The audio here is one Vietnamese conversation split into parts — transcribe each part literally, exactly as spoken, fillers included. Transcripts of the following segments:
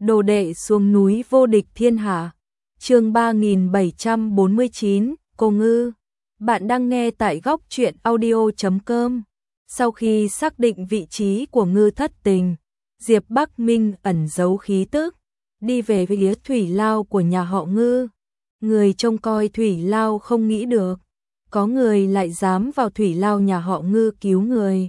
Đồ đệ xuống núi vô địch thiên hạ. Chương ba nghìn bảy trăm bốn mươi chín, Cô Ngư. Bạn đang nghe tại góc truyện audio chấm com. Sau khi xác định vị trí của Ngư thất tình, Diệp Bắc Minh ẩn giấu khí tức, đi về phía thủy lao của nhà họ Ngư. Người trông coi thủy lao không nghĩ được, có người lại dám vào thủy lao nhà họ Ngư cứu người.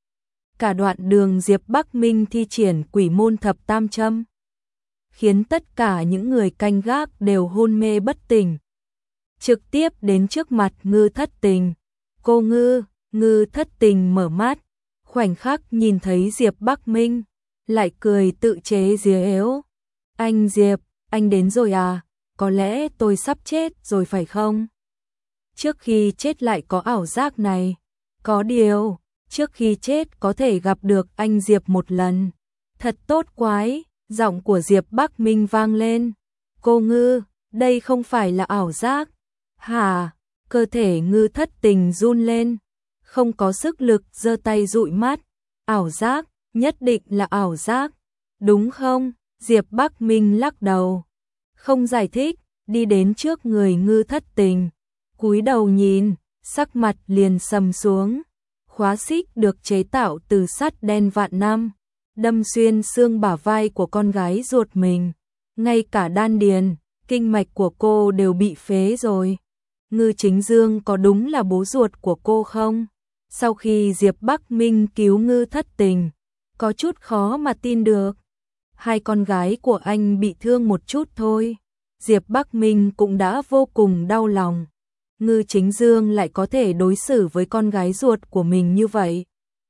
Cả đoạn đường Diệp Bắc Minh thi triển quỷ môn thập tam châm, khiến tất cả những người canh gác đều hôn mê bất tỉnh. Trực tiếp đến trước mặt Ngư thất tình. Cô Ngư, Ngư thất tình mở mắt, khoảnh khắc nhìn thấy Diệp Bắc Minh, lại cười tự chế giễu. Anh Diệp, anh đến rồi à, có lẽ tôi sắp chết rồi phải không? Trước khi chết lại có ảo giác này, có điều, trước khi chết có thể gặp được anh Diệp một lần. Thật tốt quái, giọng của Diệp Bắc Minh vang lên. Cô Ngư, đây không phải là ảo giác. Hả? Cơ thể Ngư thất tình run lên, không có sức lực giơ tay dụi mắt. Ảo giác, nhất định là ảo giác. Đúng không? Diệp Bắc Minh lắc đầu, không giải thích, đi đến trước người Ngư thất tình, cúi đầu nhìn, sắc mặt liền sầm xuống. Khóa xích được chế tạo từ sắt đen vạn năm, đâm xuyên xương bả vai của con gái ruột mình, ngay cả đan điền, kinh mạch của cô đều bị phế rồi. Ngư Chính Dương có đúng là bố ruột của cô không? Sau khi Diệp Bắc Minh cứu Ngư thất tình, có chút khó mà tin được. Hai con gái của anh bị thương một chút thôi, Diệp Bắc Minh cũng đã vô cùng đau lòng. Ngư Chính Dương lại có thể đối xử với con gái ruột của mình như vậy.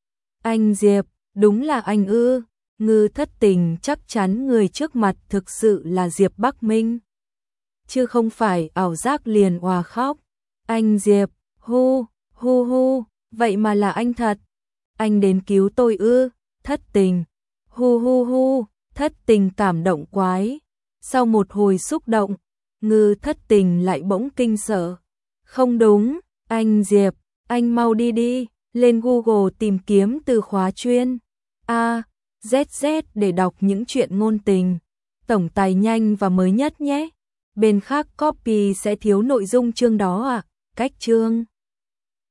Anh Diệp, đúng là anh ư? Ngư thất tình chắc chắn người trước mặt thực sự là Diệp Bắc Minh, chứ không phải ảo giác liền òa khóc. Anh Diệp, hu, hu hu, vậy mà là anh thật. Anh đến cứu tôi ư? Thất tình, hu hu hu, thất tình cảm động quái. Sau một hồi xúc động, Ngư thất tình lại bỗng kinh sợ. Không đúng, anh Diệp, anh mau đi đi, lên Google tìm kiếm từ khóa chuyên A, Z Z để đọc những chuyện ngôn tình, tổng tài nhanh và mới nhất nhé. Bên khác copy sẽ thiếu nội dung chương đó à, cách chương.